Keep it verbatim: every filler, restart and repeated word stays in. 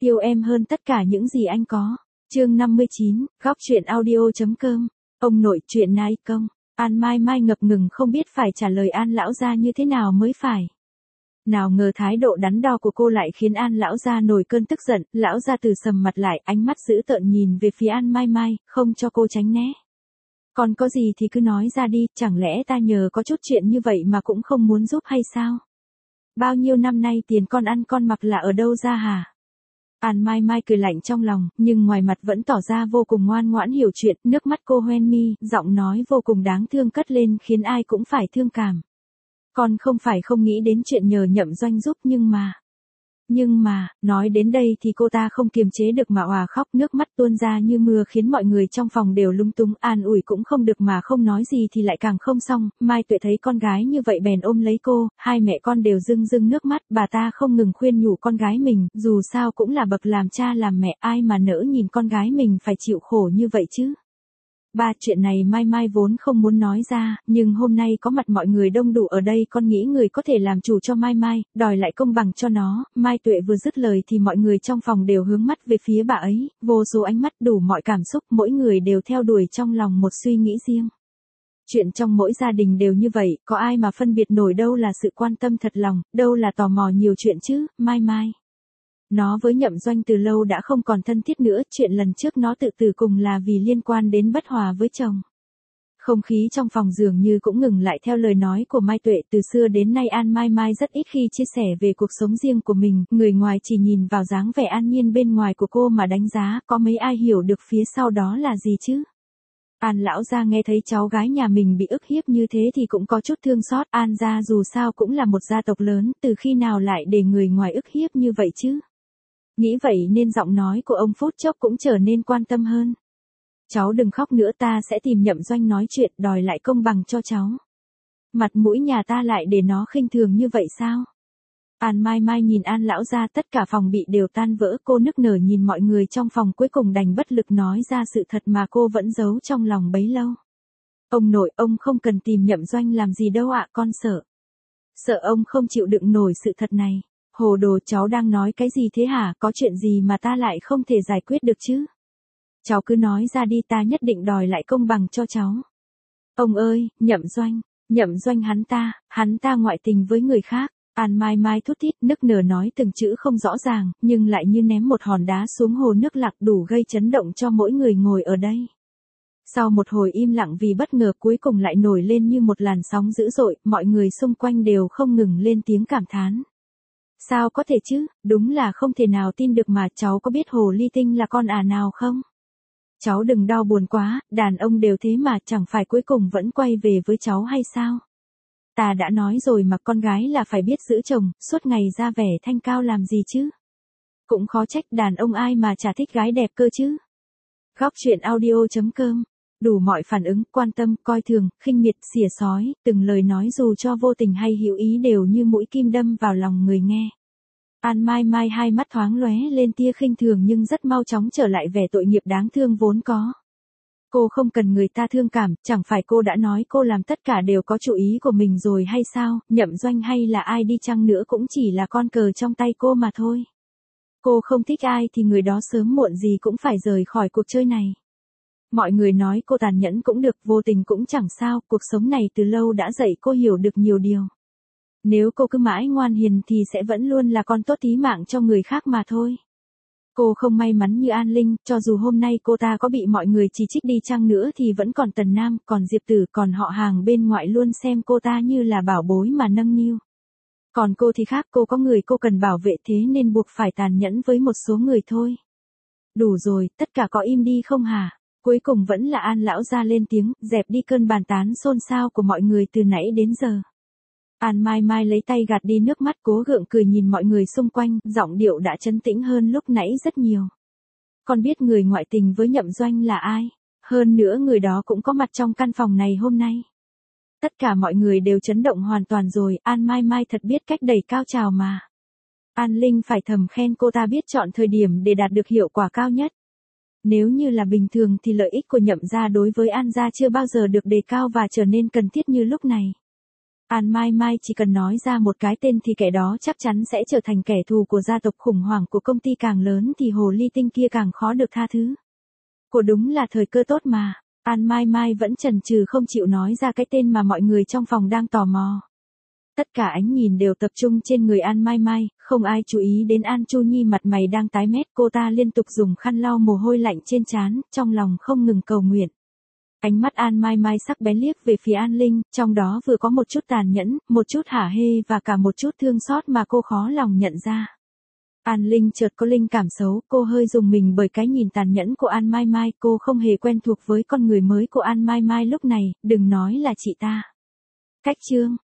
yêu em hơn tất cả những gì anh có. Chương năm mươi chín, góc truyện audio.com. Ông nội chuyện này công. An Mai Mai ngập ngừng không biết phải trả lời An lão gia như thế nào mới phải. Nào ngờ thái độ đắn đo của cô lại khiến An lão gia nổi cơn tức giận, lão gia từ sầm mặt lại, ánh mắt dữ tợn nhìn về phía An Mai Mai, không cho cô tránh né. Còn có gì thì cứ nói ra đi, chẳng lẽ ta nhờ có chút chuyện như vậy mà cũng không muốn giúp hay sao? Bao nhiêu năm nay tiền con ăn con mặc là ở đâu ra hả? An Mai Mai cười lạnh trong lòng, nhưng ngoài mặt vẫn tỏ ra vô cùng ngoan ngoãn hiểu chuyện, nước mắt cô hoen mi, giọng nói vô cùng đáng thương cất lên khiến ai cũng phải thương cảm. Con không phải không nghĩ đến chuyện nhờ Nhậm Doanh giúp nhưng mà... Nhưng mà, nói đến đây thì cô ta không kiềm chế được mà òa khóc, nước mắt tuôn ra như mưa khiến mọi người trong phòng đều lung túng, an ủi cũng không được mà không nói gì thì lại càng không xong. Mai Tuệ thấy con gái như vậy bèn ôm lấy cô, hai mẹ con đều rưng rưng nước mắt, bà ta không ngừng khuyên nhủ con gái mình, dù sao cũng là bậc làm cha làm mẹ, ai mà nỡ nhìn con gái mình phải chịu khổ như vậy chứ. Ba, chuyện này Mai Mai vốn không muốn nói ra, nhưng hôm nay có mặt mọi người đông đủ ở đây, con nghĩ người có thể làm chủ cho Mai Mai, đòi lại công bằng cho nó. Mai Tuệ vừa dứt lời thì mọi người trong phòng đều hướng mắt về phía bà ấy, vô số ánh mắt đủ mọi cảm xúc, mỗi người đều theo đuổi trong lòng một suy nghĩ riêng. Chuyện trong mỗi gia đình đều như vậy, có ai mà phân biệt nổi đâu là sự quan tâm thật lòng, đâu là tò mò nhiều chuyện chứ. Mai Mai, nó với Nhậm Doanh từ lâu đã không còn thân thiết nữa, chuyện lần trước nó tự tử cùng là vì liên quan đến bất hòa với chồng. Không khí trong phòng dường như cũng ngừng lại theo lời nói của Mai Tuệ, từ xưa đến nay An Mai Mai rất ít khi chia sẻ về cuộc sống riêng của mình, người ngoài chỉ nhìn vào dáng vẻ an nhiên bên ngoài của cô mà đánh giá, có mấy ai hiểu được phía sau đó là gì chứ. An lão gia nghe thấy cháu gái nhà mình bị ức hiếp như thế thì cũng có chút thương xót, An gia dù sao cũng là một gia tộc lớn, từ khi nào lại để người ngoài ức hiếp như vậy chứ. Nghĩ vậy nên giọng nói của ông phút chốc cũng trở nên quan tâm hơn. Cháu đừng khóc nữa, ta sẽ tìm Nhậm Doanh nói chuyện, đòi lại công bằng cho cháu. Mặt mũi nhà ta lại để nó khinh thường như vậy sao? An Mai Mai nhìn An lão gia, tất cả phòng bị đều tan vỡ, cô nức nở nhìn mọi người trong phòng, cuối cùng đành bất lực nói ra sự thật mà cô vẫn giấu trong lòng bấy lâu. Ông nội, ông không cần tìm Nhậm Doanh làm gì đâu ạ, con sợ. Sợ ông không chịu đựng nổi sự thật này. Hồ đồ, cháu đang nói cái gì thế hả, có chuyện gì mà ta lại không thể giải quyết được chứ? Cháu cứ nói ra đi, ta nhất định đòi lại công bằng cho cháu. Ông ơi, Nhậm Doanh, Nhậm Doanh hắn ta, hắn ta ngoại tình với người khác. An Mai Mai thút thít nức nở nói từng chữ không rõ ràng, nhưng lại như ném một hòn đá xuống hồ nước lặng, đủ gây chấn động cho mỗi người ngồi ở đây. Sau một hồi im lặng vì bất ngờ, cuối cùng lại nổi lên như một làn sóng dữ dội, mọi người xung quanh đều không ngừng lên tiếng cảm thán. Sao có thể chứ, đúng là không thể nào tin được mà, cháu có biết Hồ Ly Tinh là con à nào không? Cháu đừng đau buồn quá, đàn ông đều thế mà, chẳng phải cuối cùng vẫn quay về với cháu hay sao? Ta đã nói rồi mà, con gái là phải biết giữ chồng, suốt ngày ra vẻ thanh cao làm gì chứ? Cũng khó trách, đàn ông ai mà chả thích gái đẹp cơ chứ? Góc truyện audio.com. Đủ mọi phản ứng, quan tâm, coi thường, khinh miệt, xỉa xói, từng lời nói dù cho vô tình hay hữu ý đều như mũi kim đâm vào lòng người nghe. An Mai Mai hai mắt thoáng lóe lên tia khinh thường nhưng rất mau chóng trở lại vẻ tội nghiệp đáng thương vốn có. Cô không cần người ta thương cảm, chẳng phải cô đã nói cô làm tất cả đều có chủ ý của mình rồi hay sao, Nhậm Doanh hay là ai đi chăng nữa cũng chỉ là con cờ trong tay cô mà thôi. Cô không thích ai thì người đó sớm muộn gì cũng phải rời khỏi cuộc chơi này. Mọi người nói cô tàn nhẫn cũng được, vô tình cũng chẳng sao, cuộc sống này từ lâu đã dạy cô hiểu được nhiều điều. Nếu cô cứ mãi ngoan hiền thì sẽ vẫn luôn là con tốt tí mạng cho người khác mà thôi. Cô không may mắn như An Linh, cho dù hôm nay cô ta có bị mọi người chỉ trích đi chăng nữa thì vẫn còn Tần Nam, còn Diệp Tử, còn họ hàng bên ngoại luôn xem cô ta như là bảo bối mà nâng niu. Còn cô thì khác, cô có người cô cần bảo vệ, thế nên buộc phải tàn nhẫn với một số người thôi. Đủ rồi, tất cả có im đi không hả? Cuối cùng vẫn là An lão gia lên tiếng, dẹp đi cơn bàn tán xôn xao của mọi người từ nãy đến giờ. An Mai Mai lấy tay gạt đi nước mắt, cố gượng cười nhìn mọi người xung quanh, giọng điệu đã trấn tĩnh hơn lúc nãy rất nhiều. Con biết người ngoại tình với Nhậm Doanh là ai? Hơn nữa người đó cũng có mặt trong căn phòng này hôm nay. Tất cả mọi người đều chấn động hoàn toàn rồi, An Mai Mai thật biết cách đẩy cao trào mà. An Linh phải thầm khen cô ta biết chọn thời điểm để đạt được hiệu quả cao nhất. Nếu như là bình thường thì lợi ích của Nhậm gia đối với An gia chưa bao giờ được đề cao và trở nên cần thiết như lúc này. An Mai Mai chỉ cần nói ra một cái tên thì kẻ đó chắc chắn sẽ trở thành kẻ thù của gia tộc, khủng hoảng của công ty càng lớn thì hồ ly tinh kia càng khó được tha thứ. Cô đúng là thời cơ tốt mà. An Mai Mai vẫn chần chừ không chịu nói ra cái tên mà mọi người trong phòng đang tò mò. Tất cả ánh nhìn đều tập trung trên người An Mai Mai, không ai chú ý đến An Chu Nhi mặt mày đang tái mét. Cô ta liên tục dùng khăn lau mồ hôi lạnh trên trán, trong lòng không ngừng cầu nguyện. Ánh mắt An Mai Mai sắc bén liếc về phía An Linh, trong đó vừa có một chút tàn nhẫn, một chút hả hê và cả một chút thương xót mà cô khó lòng nhận ra. An Linh chợt có linh cảm xấu, cô hơi rùng mình bởi cái nhìn tàn nhẫn của An Mai Mai, cô không hề quen thuộc với con người mới của An Mai Mai lúc này, đừng nói là chị ta. Cách chương